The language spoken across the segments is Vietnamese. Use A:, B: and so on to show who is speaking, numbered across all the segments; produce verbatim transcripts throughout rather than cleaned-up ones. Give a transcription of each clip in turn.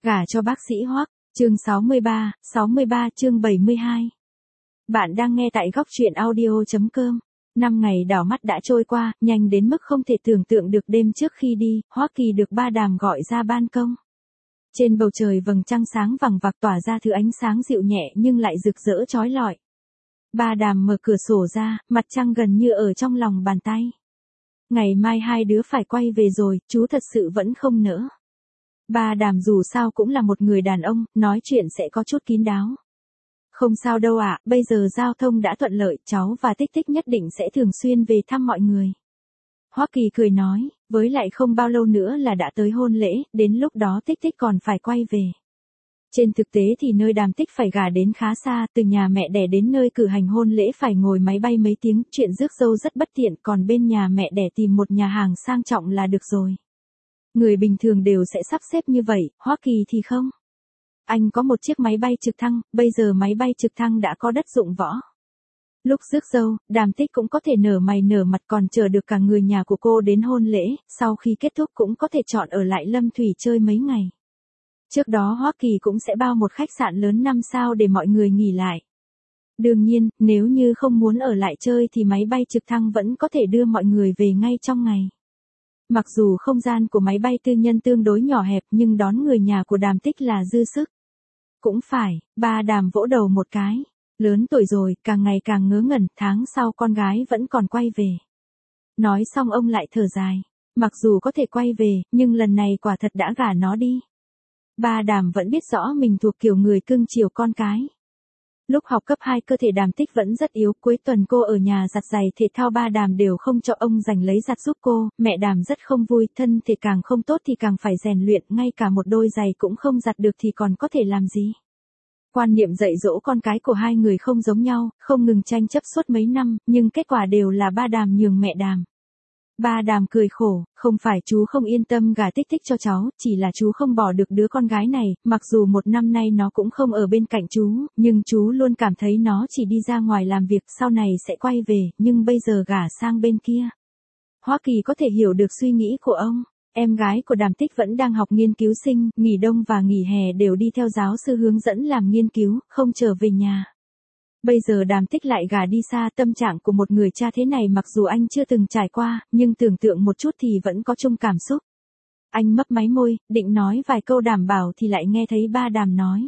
A: Gả cho bác sĩ Hoắc, chương sáu mươi ba, sáu mươi ba chương bảy mươi hai. Bạn đang nghe tại góc truyện audio chấm com. Năm ngày đảo mắt đã trôi qua, nhanh đến mức không thể tưởng tượng được. Đêm trước khi đi, Hoắc Kỳ được ba Đàm gọi ra ban công. Trên bầu trời vầng trăng sáng vằng vặc tỏa ra thứ ánh sáng dịu nhẹ nhưng lại rực rỡ chói lọi. Ba Đàm mở cửa sổ ra, mặt trăng gần như ở trong lòng bàn tay. Ngày mai hai đứa phải quay về rồi, chú thật sự vẫn không nỡ. Ba Đàm dù sao cũng là một người đàn ông, nói chuyện sẽ có chút kín đáo. Không sao đâu ạ, bây giờ giao thông đã thuận lợi, cháu và Tích Tích nhất định sẽ thường xuyên về thăm mọi người. Hoắc Kỳ cười nói, với lại không bao lâu nữa là đã tới hôn lễ, đến lúc đó Tích Tích còn phải quay về. Trên thực tế thì nơi Đàm Tích phải gả đến khá xa, từ nhà mẹ đẻ đến nơi cử hành hôn lễ phải ngồi máy bay mấy tiếng, chuyện rước dâu rất bất tiện, còn bên nhà mẹ đẻ tìm một nhà hàng sang trọng là được rồi. Người bình thường đều sẽ sắp xếp như vậy, Hoắc Kỳ thì không. Anh có một chiếc máy bay trực thăng, bây giờ máy bay trực thăng đã có đất dụng võ. Lúc rước dâu, Đàm Tích cũng có thể nở mày nở mặt, còn chờ được cả người nhà của cô đến hôn lễ, sau khi kết thúc cũng có thể chọn ở lại Lâm Thủy chơi mấy ngày. Trước đó Hoắc Kỳ cũng sẽ bao một khách sạn lớn năm sao để mọi người nghỉ lại. Đương nhiên, nếu như không muốn ở lại chơi thì máy bay trực thăng vẫn có thể đưa mọi người về ngay trong ngày. Mặc dù không gian của máy bay tư nhân tương đối nhỏ hẹp nhưng đón người nhà của Đàm Tích là dư sức. Cũng phải, ba Đàm vỗ đầu một cái. Lớn tuổi rồi, càng ngày càng ngớ ngẩn, tháng sau con gái vẫn còn quay về. Nói xong ông lại thở dài. Mặc dù có thể quay về, nhưng lần này quả thật đã gả nó đi. Ba Đàm vẫn biết rõ mình thuộc kiểu người cưng chiều con cái. Lúc học cấp hai cơ thể Đàm Tích vẫn rất yếu, cuối tuần cô ở nhà giặt giày thể thao ba Đàm đều không cho ông giành lấy giặt giúp cô, mẹ Đàm rất không vui, thân thể càng không tốt thì càng phải rèn luyện, ngay cả một đôi giày cũng không giặt được thì còn có thể làm gì. Quan niệm dạy dỗ con cái của hai người không giống nhau, không ngừng tranh chấp suốt mấy năm, nhưng kết quả đều là ba Đàm nhường mẹ Đàm. Ba Đàm cười khổ, không phải chú không yên tâm gả Tích Tích cho cháu, chỉ là chú không bỏ được đứa con gái này, mặc dù một năm nay nó cũng không ở bên cạnh chú, nhưng chú luôn cảm thấy nó chỉ đi ra ngoài làm việc, sau này sẽ quay về, nhưng bây giờ gả sang bên kia. Hoắc Kỳ có thể hiểu được suy nghĩ của ông, em gái của Đàm Tích vẫn đang học nghiên cứu sinh, nghỉ đông và nghỉ hè đều đi theo giáo sư hướng dẫn làm nghiên cứu, không trở về nhà. Bây giờ Đàm Tích lại gả đi xa, tâm trạng của một người cha thế này mặc dù anh chưa từng trải qua, nhưng tưởng tượng một chút thì vẫn có chung cảm xúc. Anh mấp máy môi, định nói vài câu đảm bảo thì lại nghe thấy ba Đàm nói.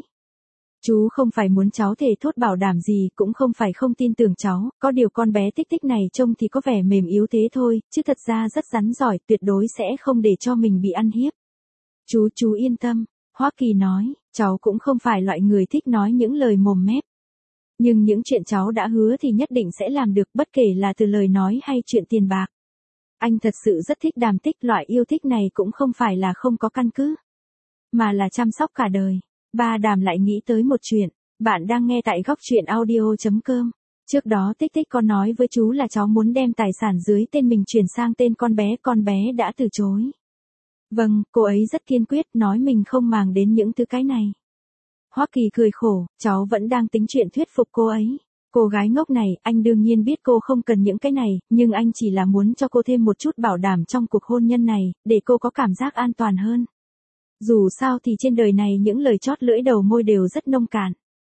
A: Chú không phải muốn cháu thề thốt bảo đảm gì, cũng không phải không tin tưởng cháu, có điều con bé Tích Tích này trông thì có vẻ mềm yếu thế thôi, chứ thật ra rất rắn giỏi, tuyệt đối sẽ không để cho mình bị ăn hiếp. Chú, chú yên tâm, Hoắc Kỳ nói, cháu cũng không phải loại người thích nói những lời mồm mép. Nhưng những chuyện cháu đã hứa thì nhất định sẽ làm được, bất kể là từ lời nói hay chuyện tiền bạc. Anh thật sự rất thích Đàm Tích, loại yêu thích này cũng không phải là không có căn cứ, mà là chăm sóc cả đời. Ba Đàm lại nghĩ tới một chuyện, bạn đang nghe tại góc truyện audio chấm com. Trước đó Tích Tích có nói với chú là cháu muốn đem tài sản dưới tên mình chuyển sang tên con bé, con bé đã từ chối. Vâng, cô ấy rất kiên quyết, nói mình không màng đến những thứ cái này. Hoắc Kỳ cười khổ, cháu vẫn đang tính chuyện thuyết phục cô ấy. Cô gái ngốc này, anh đương nhiên biết cô không cần những cái này, nhưng anh chỉ là muốn cho cô thêm một chút bảo đảm trong cuộc hôn nhân này, để cô có cảm giác an toàn hơn. Dù sao thì trên đời này những lời chót lưỡi đầu môi đều rất nông cạn.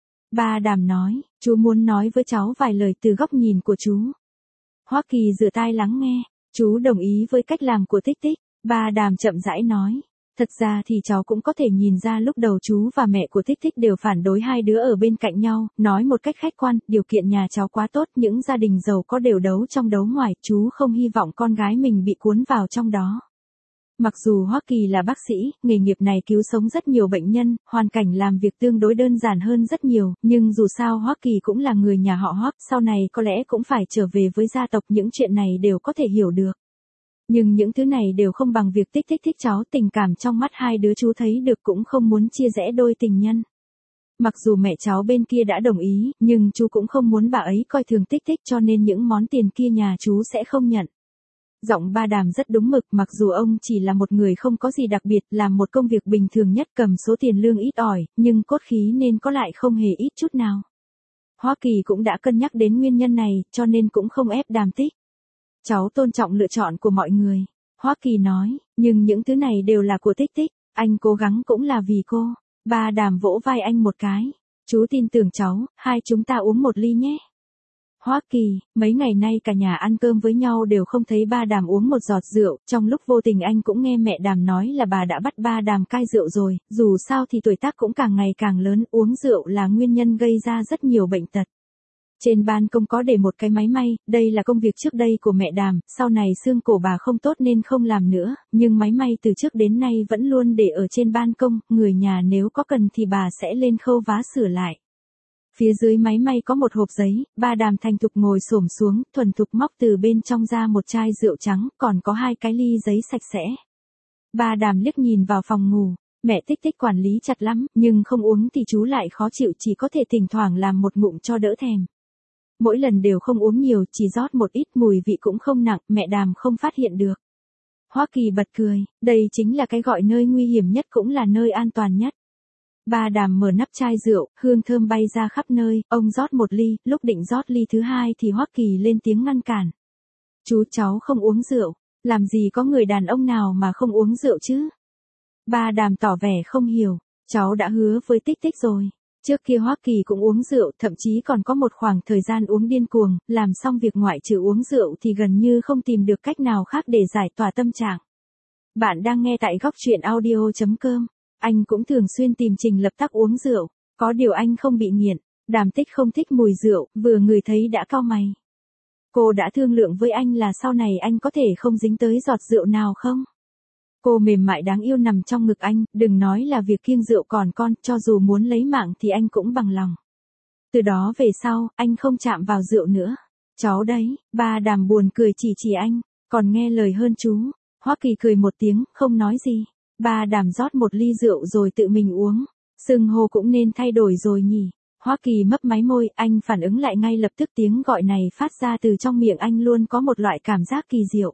A: Ba Đàm nói, chú muốn nói với cháu vài lời từ góc nhìn của chú. Hoắc Kỳ rửa tai lắng nghe, chú đồng ý với cách làm của Tích Tích. Ba Đàm chậm rãi nói. Thật ra thì cháu cũng có thể nhìn ra lúc đầu chú và mẹ của Tích Tích đều phản đối hai đứa ở bên cạnh nhau, nói một cách khách quan, điều kiện nhà cháu quá tốt, những gia đình giàu có đều đấu trong đấu ngoài, chú không hy vọng con gái mình bị cuốn vào trong đó. Mặc dù Hoắc Kỳ là bác sĩ, nghề nghiệp này cứu sống rất nhiều bệnh nhân, hoàn cảnh làm việc tương đối đơn giản hơn rất nhiều, nhưng dù sao Hoắc Kỳ cũng là người nhà họ Hoắc, sau này có lẽ cũng phải trở về với gia tộc, những chuyện này đều có thể hiểu được. Nhưng những thứ này đều không bằng việc Tích Tích thích cháu, tình cảm trong mắt hai đứa chú thấy được cũng không muốn chia rẽ đôi tình nhân. Mặc dù mẹ cháu bên kia đã đồng ý, nhưng chú cũng không muốn bà ấy coi thường Tích Tích, cho nên những món tiền kia nhà chú sẽ không nhận. Giọng ba Đàm rất đúng mực, mặc dù ông chỉ là một người không có gì đặc biệt, làm một công việc bình thường nhất, cầm số tiền lương ít ỏi, nhưng cốt khí nên có lại không hề ít chút nào. Hoắc Kỳ cũng đã cân nhắc đến nguyên nhân này, cho nên cũng không ép Đàm Tích. Cháu tôn trọng lựa chọn của mọi người, Hoắc Kỳ nói, nhưng những thứ này đều là của Tích Tích. Anh cố gắng cũng là vì cô. Ba Đàm vỗ vai anh một cái. Chú tin tưởng cháu, hai chúng ta uống một ly nhé. Hoa Kỳ, mấy ngày nay cả nhà ăn cơm với nhau đều không thấy ba Đàm uống một giọt rượu, trong lúc vô tình anh cũng nghe mẹ Đàm nói là bà đã bắt ba Đàm cai rượu rồi, dù sao thì tuổi tác cũng càng ngày càng lớn, uống rượu là nguyên nhân gây ra rất nhiều bệnh tật. Trên ban công có để một cái máy may, đây là công việc trước đây của mẹ Đàm, sau này xương cổ bà không tốt nên không làm nữa, nhưng máy may từ trước đến nay vẫn luôn để ở trên ban công, người nhà nếu có cần thì bà sẽ lên khâu vá sửa lại. Phía dưới máy may có một hộp giấy, ba Đàm thành thục ngồi xổm xuống, thuần thục móc từ bên trong ra một chai rượu trắng, còn có hai cái ly giấy sạch sẽ. Ba Đàm liếc nhìn vào phòng ngủ, mẹ Tích Tích quản lý chặt lắm, nhưng không uống thì chú lại khó chịu, chỉ có thể thỉnh thoảng làm một ngụm cho đỡ thèm. Mỗi lần đều không uống nhiều, chỉ rót một ít, mùi vị cũng không nặng, mẹ Đàm không phát hiện được. Hoa Kỳ bật cười, đây chính là cái gọi nơi nguy hiểm nhất cũng là nơi an toàn nhất. Ba Đàm mở nắp chai rượu, hương thơm bay ra khắp nơi, ông rót một ly, lúc định rót ly thứ hai thì Hoa Kỳ lên tiếng ngăn cản. Chú cháu không uống rượu, làm gì có người đàn ông nào mà không uống rượu chứ? Ba Đàm tỏ vẻ không hiểu, cháu đã hứa với Tích Tích rồi. Trước kia Hoa Kỳ cũng uống rượu, thậm chí còn có một khoảng thời gian uống điên cuồng, làm xong việc ngoại trừ uống rượu thì gần như không tìm được cách nào khác để giải tỏa tâm trạng. Bạn đang nghe tại góc truyện audio chấm com. Anh cũng thường xuyên tìm Trình Lập Tắc uống rượu, có điều anh không bị nghiện. Đàm Tích không thích mùi rượu, vừa ngửi thấy đã cau mày. Cô đã thương lượng với anh là sau này anh có thể không dính tới giọt rượu nào không? Cô mềm mại đáng yêu nằm trong ngực anh, đừng nói là việc kiêng rượu còn con, cho dù muốn lấy mạng thì anh cũng bằng lòng. Từ đó về sau, anh không chạm vào rượu nữa. Cháu đấy, ba Đàm buồn cười chỉ chỉ anh, còn nghe lời hơn chú. Hoa Kỳ cười một tiếng, không nói gì. Ba Đàm rót một ly rượu rồi tự mình uống. Xưng hô cũng nên thay đổi rồi nhỉ. Hoa Kỳ mấp máy môi, anh phản ứng lại ngay lập tức, tiếng gọi này phát ra từ trong miệng anh luôn có một loại cảm giác kỳ diệu.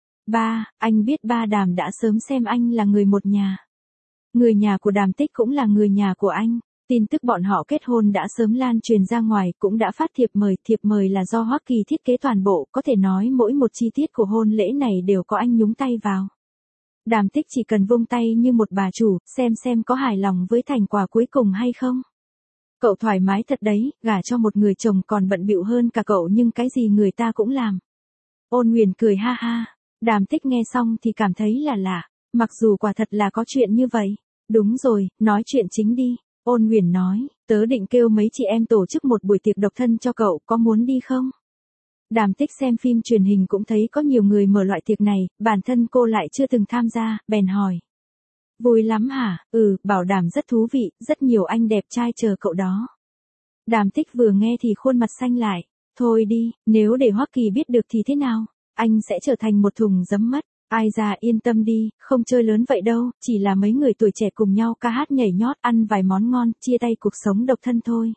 A: Ba, anh biết ba Đàm đã sớm xem anh là người một nhà. Người nhà của Đàm Tích cũng là người nhà của anh. Tin tức bọn họ kết hôn đã sớm lan truyền ra ngoài, cũng đã phát thiệp mời. Thiệp mời là do Hoa Kỳ thiết kế toàn bộ, có thể nói mỗi một chi tiết của hôn lễ này đều có anh nhúng tay vào. Đàm Tích chỉ cần vung tay như một bà chủ, xem xem có hài lòng với thành quả cuối cùng hay không. Cậu thoải mái thật đấy, gả cho một người chồng còn bận bịu hơn cả cậu nhưng cái gì người ta cũng làm. Ôn Huyền cười ha ha. Đàm Tích nghe xong thì cảm thấy là lạ, mặc dù quả thật là có chuyện như vậy. Đúng rồi, nói chuyện chính đi. Ôn Huyền nói, tớ định kêu mấy chị em tổ chức một buổi tiệc độc thân cho cậu, có muốn đi không? Đàm Tích xem phim truyền hình cũng thấy có nhiều người mở loại tiệc này, bản thân cô lại chưa từng tham gia, bèn hỏi. Vui lắm hả? Ừ, bảo đảm rất thú vị, rất nhiều anh đẹp trai chờ cậu đó. Đàm Tích vừa nghe thì khuôn mặt xanh lại. Thôi đi, nếu để Hoa Kỳ biết được thì thế nào? Anh sẽ trở thành một thùng giấm mất. Ai già yên tâm đi, không chơi lớn vậy đâu, chỉ là mấy người tuổi trẻ cùng nhau ca hát nhảy nhót, ăn vài món ngon, chia tay cuộc sống độc thân thôi.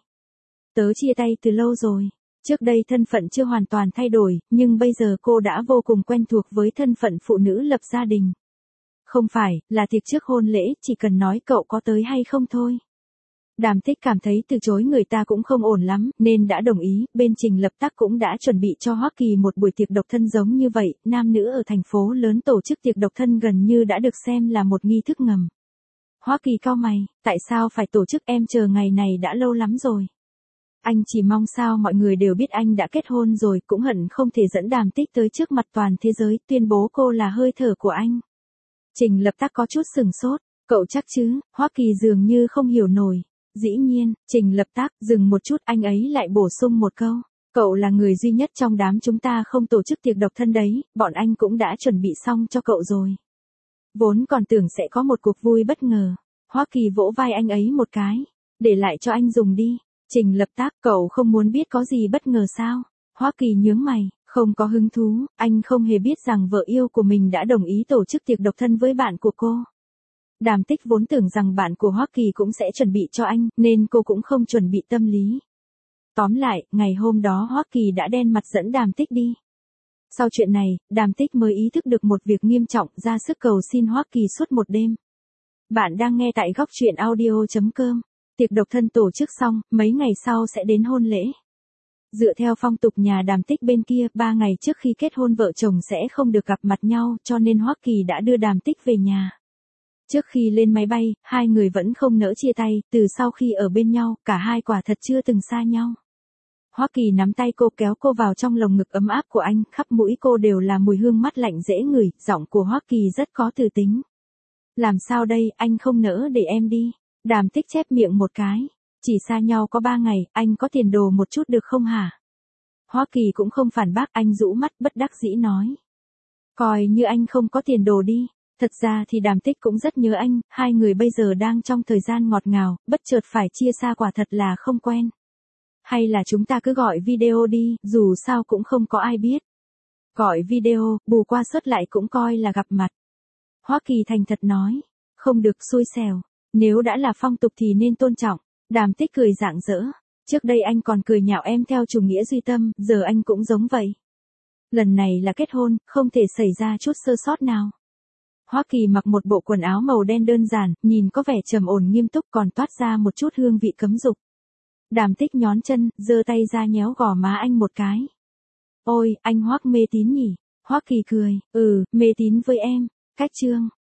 A: Tớ chia tay từ lâu rồi. Trước đây thân phận chưa hoàn toàn thay đổi, nhưng bây giờ cô đã vô cùng quen thuộc với thân phận phụ nữ lập gia đình. Không phải, là tiệc trước hôn lễ, chỉ cần nói cậu có tới hay không thôi. Đàm Tích cảm thấy từ chối người ta cũng không ổn lắm, nên đã đồng ý, bên Trình Lập Tắc cũng đã chuẩn bị cho Hoa Kỳ một buổi tiệc độc thân giống như vậy, nam nữ ở thành phố lớn tổ chức tiệc độc thân gần như đã được xem là một nghi thức ngầm. Hoa Kỳ cau mày, tại sao phải tổ chức, em chờ ngày này đã lâu lắm rồi. Anh chỉ mong sao mọi người đều biết anh đã kết hôn rồi, cũng hận không thể dẫn Đàm Tích tới trước mặt toàn thế giới, tuyên bố cô là hơi thở của anh. Trình Lập Tắc có chút sừng sốt, cậu chắc chứ? Hoa Kỳ dường như không hiểu nổi. Dĩ nhiên, Trình Lập Tắc, dừng một chút, anh ấy lại bổ sung một câu. Cậu là người duy nhất trong đám chúng ta không tổ chức tiệc độc thân đấy, bọn anh cũng đã chuẩn bị xong cho cậu rồi. Vốn còn tưởng sẽ có một cuộc vui bất ngờ. Hoa Kỳ vỗ vai anh ấy một cái. Để lại cho anh dùng đi. Trình Lập Tắc, cậu không muốn biết có gì bất ngờ sao? Hoa Kỳ nhướng mày, không có hứng thú, anh không hề biết rằng vợ yêu của mình đã đồng ý tổ chức tiệc độc thân với bạn của cô. Đàm Tích vốn tưởng rằng bạn của Hoa Kỳ cũng sẽ chuẩn bị cho anh, nên cô cũng không chuẩn bị tâm lý. Tóm lại, ngày hôm đó Hoa Kỳ đã đen mặt dẫn Đàm Tích đi. Sau chuyện này, Đàm Tích mới ý thức được một việc nghiêm trọng, ra sức cầu xin Hoa Kỳ suốt một đêm. Bạn đang nghe tại góc truyện audio chấm com. Tiệc độc thân tổ chức xong, mấy ngày sau sẽ đến hôn lễ. Dựa theo phong tục nhà Đàm Tích bên kia, ba ngày trước khi kết hôn vợ chồng sẽ không được gặp mặt nhau, cho nên Hoa Kỳ đã đưa Đàm Tích về nhà. Trước khi lên máy bay, hai người vẫn không nỡ chia tay, từ sau khi ở bên nhau, cả hai quả thật chưa từng xa nhau. Hoa Kỳ nắm tay cô kéo cô vào trong lồng ngực ấm áp của anh, khắp mũi cô đều là mùi hương mát lạnh dễ ngửi, giọng của Hoa Kỳ rất có từ tính. Làm sao đây, anh không nỡ để em đi. Đàm Tích chép miệng một cái. Chỉ xa nhau có ba ngày, anh có tiền đồ một chút được không hả? Hoa Kỳ cũng không phản bác, anh rũ mắt bất đắc dĩ nói. Coi như anh không có tiền đồ đi. Thật ra thì Đàm Tích cũng rất nhớ anh, hai người bây giờ đang trong thời gian ngọt ngào, bất chợt phải chia xa quả thật là không quen. Hay là chúng ta cứ gọi video đi, dù sao cũng không có ai biết. Gọi video, bù qua sớt lại cũng coi là gặp mặt. Hoa Kỳ thành thật nói. Không được xui xẻo. Nếu đã là phong tục thì nên tôn trọng. Đàm Tích cười rạng rỡ. Trước đây anh còn cười nhạo em theo chủ nghĩa duy tâm, giờ anh cũng giống vậy. Lần này là kết hôn, không thể xảy ra chút sơ sót nào. Hoa Kỳ mặc một bộ quần áo màu đen đơn giản, nhìn có vẻ trầm ổn nghiêm túc còn toát ra một chút hương vị cấm dục. Đàm Tích nhón chân, giơ tay ra nhéo gò má anh một cái. Ôi, anh Hoắc mê tín nhỉ? Hoa Kỳ cười, ừ, mê tín với em. Cách chương.